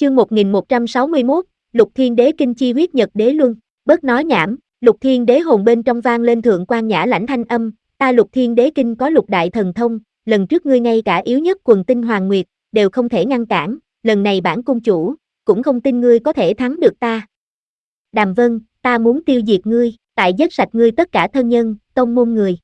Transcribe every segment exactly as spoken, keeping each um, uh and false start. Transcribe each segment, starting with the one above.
Chương một nghìn một trăm sáu mươi mốt, Lục Thiên Đế Kinh chi huyết nhật đế luân. Bớt nói nhảm, Lục Thiên Đế hồn bên trong vang lên thượng quan nhã lãnh thanh âm, ta Lục Thiên Đế Kinh có lục đại thần thông, lần trước ngươi ngay cả yếu nhất quần tinh hoàng nguyệt đều không thể ngăn cản, lần này bản cung chủ cũng không tin ngươi có thể thắng được ta. Đàm Vân, ta muốn tiêu diệt ngươi, tại giết sạch ngươi tất cả thân nhân, tông môn người.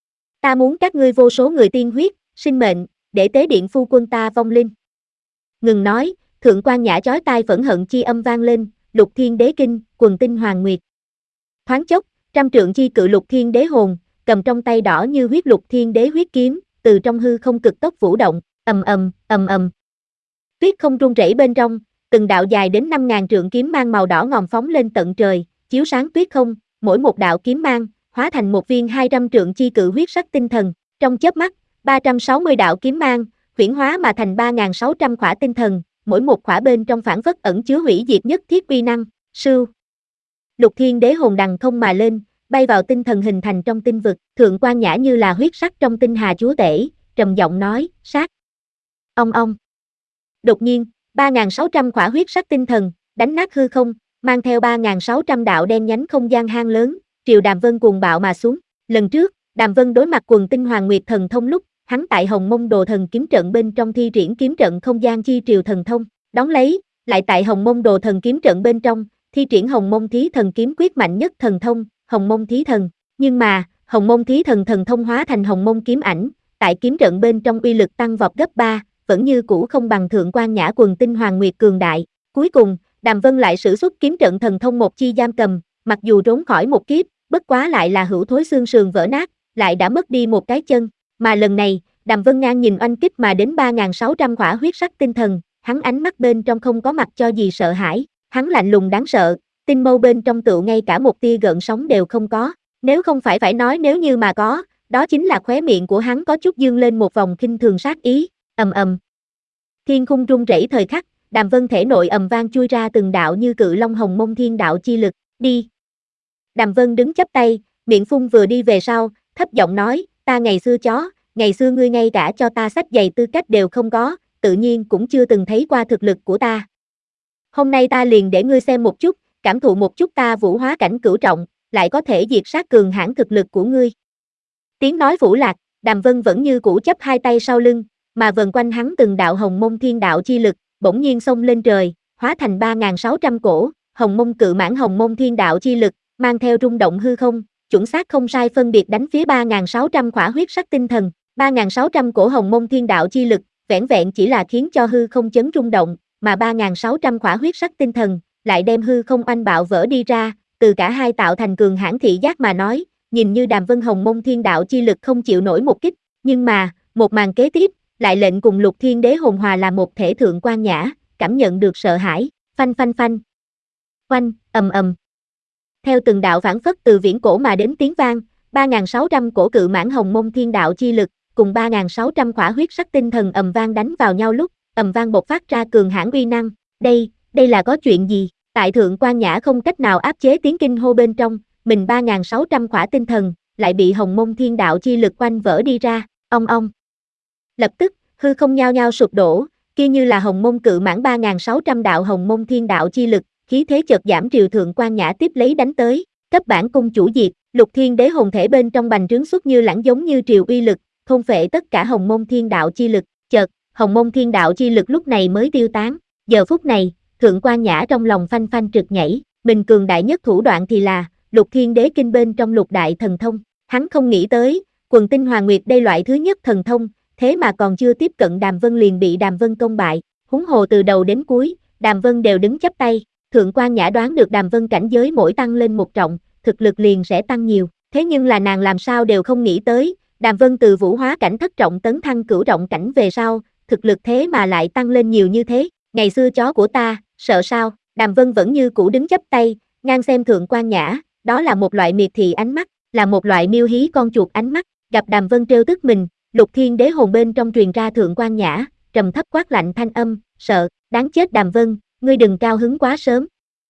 Ta muốn các ngươi vô số người tiên huyết, sinh mệnh, để tế điện phu quân ta vong linh. Ngừng nói, thượng quan nhã chói tai phẫn hận chi âm vang lên, Lục Thiên Đế Kinh, quần tinh hoàng nguyệt. Thoáng chốc, trăm trượng chi cự Lục Thiên Đế hồn, cầm trong tay đỏ như huyết Lục Thiên Đế huyết kiếm, từ trong hư không cực tốc vũ động, ầm ầm, ầm ầm. Tuyết không rung rẩy bên trong, từng đạo dài đến năm ngàn trượng kiếm mang màu đỏ ngòm phóng lên tận trời, chiếu sáng tuyết không, mỗi một đạo kiếm mang hóa thành một viên hai trăm trượng chi cự huyết sắc tinh thần, trong chớp mắt, ba trăm sáu mươi đạo kiếm mang huyễn hóa mà thành ba nghìn sáu trăm khỏa tinh thần, mỗi một khỏa bên trong phảng phất ẩn chứa hủy diệt nhất thiết uy năng. Sưu. Lục Thiên Đế hồn đằng không mà lên, bay vào tinh thần hình thành trong tinh vực, thượng quan nhã như là huyết sắc trong tinh hà chúa tể, trầm giọng nói, sát. Ong ong. Đột nhiên, ba nghìn sáu trăm khỏa huyết sắc tinh thần đánh nát hư không, mang theo ba nghìn sáu trăm đạo đen nhánh không gian hang lớn, triều Đàm Vân cuồng bạo mà xuống. Lần trước, Đàm Vân đối mặt quần tinh hoàng nguyệt thần thông lúc, hắn tại Hồng Mông Đồ Thần kiếm trận bên trong thi triển kiếm trận không gian chi triều thần thông, đón lấy, lại tại Hồng Mông Đồ Thần kiếm trận bên trong thi triển Hồng Mông Thí Thần kiếm quyết mạnh nhất thần thông, Hồng Mông Thí Thần. Nhưng mà, Hồng Mông Thí Thần thần thông hóa thành Hồng Mông kiếm ảnh, tại kiếm trận bên trong uy lực tăng vọt gấp ba, vẫn như cũ không bằng thượng quan nhã quần tinh hoàng nguyệt cường đại. Cuối cùng, Đàm Vân lại sử xuất kiếm trận thần thông một chi giam cầm, mặc dù trốn khỏi một kiếp, bất quá lại là hữu thối xương sườn vỡ nát, lại đã mất đi một cái chân. Mà lần này, Đàm Vân ngang nhìn oanh kích mà đến ba nghìn sáu trăm khỏa huyết sắc tinh thần, hắn ánh mắt bên trong không có mặt cho gì sợ hãi, hắn lạnh lùng đáng sợ, tinh mâu bên trong tựu ngay cả một tia gợn sóng đều không có. Nếu không phải phải nói nếu như mà có, đó chính là khóe miệng của hắn có chút dương lên một vòng khinh thường sát ý. Ầm ầm. Thiên khung rung rẩy thời khắc, Đàm Vân thể nội ầm vang chui ra từng đạo như cự long hồng mông thiên đạo chi lực, đi. Đàm Vân đứng chắp tay, miệng phun vừa đi về sau, thấp giọng nói, ta ngày xưa chó, ngày xưa ngươi ngay cả cho ta xách giày tư cách đều không có, tự nhiên cũng chưa từng thấy qua thực lực của ta. Hôm nay ta liền để ngươi xem một chút, cảm thụ một chút ta vũ hóa cảnh cửu trọng, lại có thể diệt sát cường hãn thực lực của ngươi. Tiếng nói vũ lạc, Đàm Vân vẫn như cũ chấp hai tay sau lưng, mà vần quanh hắn từng đạo hồng mông thiên đạo chi lực, bỗng nhiên xông lên trời, hóa thành ba nghìn sáu trăm cổ, hồng mông cự mãn hồng mông thiên đạo chi lực, mang theo rung động hư không, chuẩn xác không sai phân biệt đánh phía ba nghìn sáu trăm khỏa huyết sắc tinh thần, ba nghìn sáu trăm cổ hồng mông thiên đạo chi lực, vẻn vẹn chỉ là khiến cho hư không chấn rung động, mà ba nghìn sáu trăm khỏa huyết sắc tinh thần, lại đem hư không oanh bạo vỡ đi ra, từ cả hai tạo thành cường hãn thị giác mà nói, nhìn như Đàm Vân hồng mông thiên đạo chi lực không chịu nổi một kích, nhưng mà, một màn kế tiếp, lại lệnh cùng Lục Thiên Đế hồn hòa là một thể thượng quan nhã, cảm nhận được sợ hãi, phanh phanh phanh. Oanh, ầm ầm. Theo từng đạo phản phất từ viễn cổ mà đến tiếng vang, ba nghìn sáu trăm cổ cự mãn hồng mông thiên đạo chi lực, cùng ba nghìn sáu trăm khỏa huyết sắc tinh thần ầm vang đánh vào nhau lúc, ầm vang bộc phát ra cường hãn uy năng. Đây, đây là có chuyện gì? Tại thượng quan nhã không cách nào áp chế tiếng kinh hô bên trong, mình ba nghìn sáu trăm khỏa tinh thần, lại bị hồng mông thiên đạo chi lực quanh vỡ đi ra, ong ong. Lập tức, hư không nhao nhao sụp đổ, kia như là hồng mông cự mãn ba nghìn sáu trăm đạo hồng mông thiên đạo chi lực, khí thế chợt giảm triều thượng quan nhã tiếp lấy đánh tới, cấp bản cung chủ diệt, Lục Thiên Đế hồn thể bên trong bành trướng xuất như lãng giống như triều uy lực, thôn phệ tất cả hồng mông thiên đạo chi lực, chợt, hồng mông thiên đạo chi lực lúc này mới tiêu tán. Giờ phút này, thượng quan nhã trong lòng phanh phanh trực nhảy, mình cường đại nhất thủ đoạn thì là Lục Thiên Đế kinh bên trong lục đại thần thông, hắn không nghĩ tới, quần tinh hoàng nguyệt đây loại thứ nhất thần thông, thế mà còn chưa tiếp cận Đàm Vân liền bị Đàm Vân công bại, huống hồ từ đầu đến cuối, Đàm Vân đều đứng chắp tay. Thượng quan nhã đoán được Đàm Vân cảnh giới mỗi tăng lên một trọng, thực lực liền sẽ tăng nhiều, thế nhưng là nàng làm sao đều không nghĩ tới, Đàm Vân từ vũ hóa cảnh thất trọng tấn thăng cửu trọng cảnh về sau, thực lực thế mà lại tăng lên nhiều như thế. Ngày xưa chó của ta, sợ sao? Đàm Vân vẫn như cũ đứng chắp tay, ngang xem thượng quan nhã, đó là một loại miệt thị ánh mắt, là một loại miêu hí con chuột ánh mắt. Gặp Đàm Vân trêu tức mình, Lục Thiên Đế hồn bên trong truyền ra thượng quan nhã, trầm thấp quát lạnh thanh âm, sợ, đáng chết Đàm Vân, ngươi đừng cao hứng quá sớm.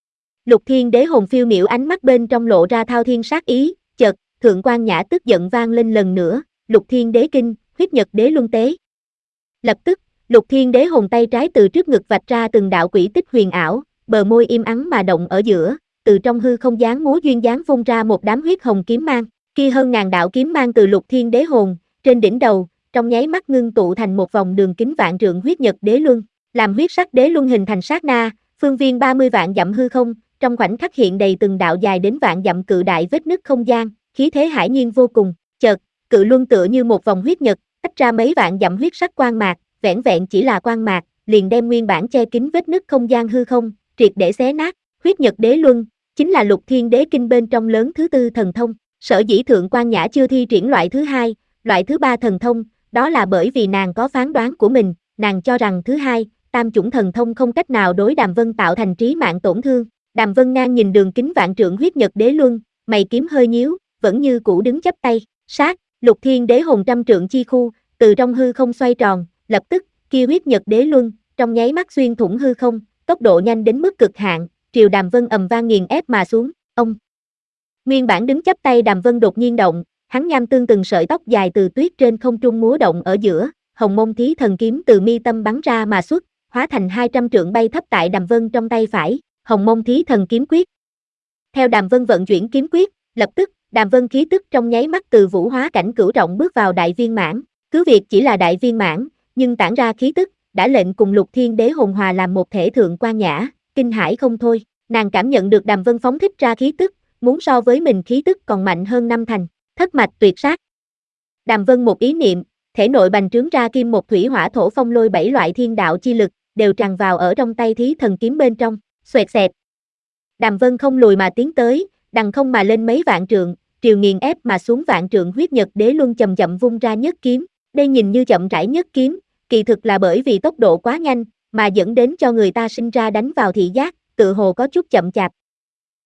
Lục Thiên Đế hồn phiêu miểu ánh mắt bên trong lộ ra thao thiên sát ý, chợt, thượng quan nhã tức giận vang lên lần nữa, Lục Thiên Đế kinh, huyết nhật đế luân tế. Lập tức, Lục Thiên Đế hồn tay trái từ trước ngực vạch ra từng đạo quỷ tích huyền ảo, bờ môi im ắng mà động ở giữa, từ trong hư không dáng múa duyên dáng vung ra một đám huyết hồng kiếm mang, kia hơn ngàn đạo kiếm mang từ Lục Thiên Đế hồn, trên đỉnh đầu, trong nháy mắt ngưng tụ thành một vòng đường kính vạn trượng huyết nhật đế luân, làm huyết sắc đế luân hình thành sát na, phương viên ba mươi vạn dặm hư không, trong khoảnh khắc hiện đầy từng đạo dài đến vạn dặm cự đại vết nứt không gian, khí thế hải nhiên vô cùng, chợt, cự luân tựa như một vòng huyết nhật, tách ra mấy vạn dặm huyết sắc quang mạc, vẻn vẹn chỉ là quang mạc, liền đem nguyên bản che kín vết nứt không gian hư không, triệt để xé nát. Huyết nhật đế luân chính là Lục Thiên Đế kinh bên trong lớn thứ tư thần thông, sở dĩ Thượng Quan Nhã chưa thi triển loại thứ hai, loại thứ ba thần thông, đó là bởi vì nàng có phán đoán của mình, nàng cho rằng thứ hai, tam chủng thần thông không cách nào đối Đàm Vân tạo thành trí mạng tổn thương. Đàm Vân ngang nhìn đường kính vạn trượng huyết nhật đế luân, mày kiếm hơi nhíu, vẫn như cũ đứng chắp tay, sát, Lục Thiên Đế hồn trăm trượng chi khu, từ trong hư không xoay tròn, lập tức, kia huyết nhật đế luân, trong nháy mắt xuyên thủng hư không, tốc độ nhanh đến mức cực hạn, triều Đàm Vân ầm vang nghiền ép mà xuống, ông. Nguyên bản đứng chắp tay Đàm Vân đột nhiên động, hắn nham tương từng sợi tóc dài từ tuyết trên không trung múa động ở giữa, hồng môn thí thần kiếm từ mi tâm bắn ra mà xuất, hóa thành hai trăm trượng bay thấp tại Đàm Vân trong tay phải, hồng môn thí thần kiếm quyết. Theo Đàm Vân vận chuyển kiếm quyết, lập tức, Đàm Vân khí tức trong nháy mắt từ vũ hóa cảnh cửu trọng bước vào đại viên mãn, cứ việc chỉ là đại viên mãn, nhưng tản ra khí tức, đã lệnh cùng Lục Thiên Đế hồn hòa làm một thể. Thượng Quan Nhã, kinh hãi không thôi, nàng cảm nhận được Đàm Vân phóng thích ra khí tức, muốn so với mình khí tức còn mạnh hơn năm thành, thất mạch tuyệt sát. Đàm Vân một ý niệm, thể nội bành trướng ra kim một thủy hỏa thổ phong lôi bảy loại thiên đạo chi lực, đều tràn vào ở trong tay thí thần kiếm bên trong, xoẹt xẹt. Đàm Vân không lùi mà tiến tới, đằng không mà lên mấy vạn trượng, triều nghiền ép mà xuống vạn trượng huyết nhật đế luân chậm chậm vung ra nhất kiếm, đây nhìn như chậm rãi nhất kiếm, kỳ thực là bởi vì tốc độ quá nhanh, mà dẫn đến cho người ta sinh ra đánh vào thị giác, tự hồ có chút chậm chạp,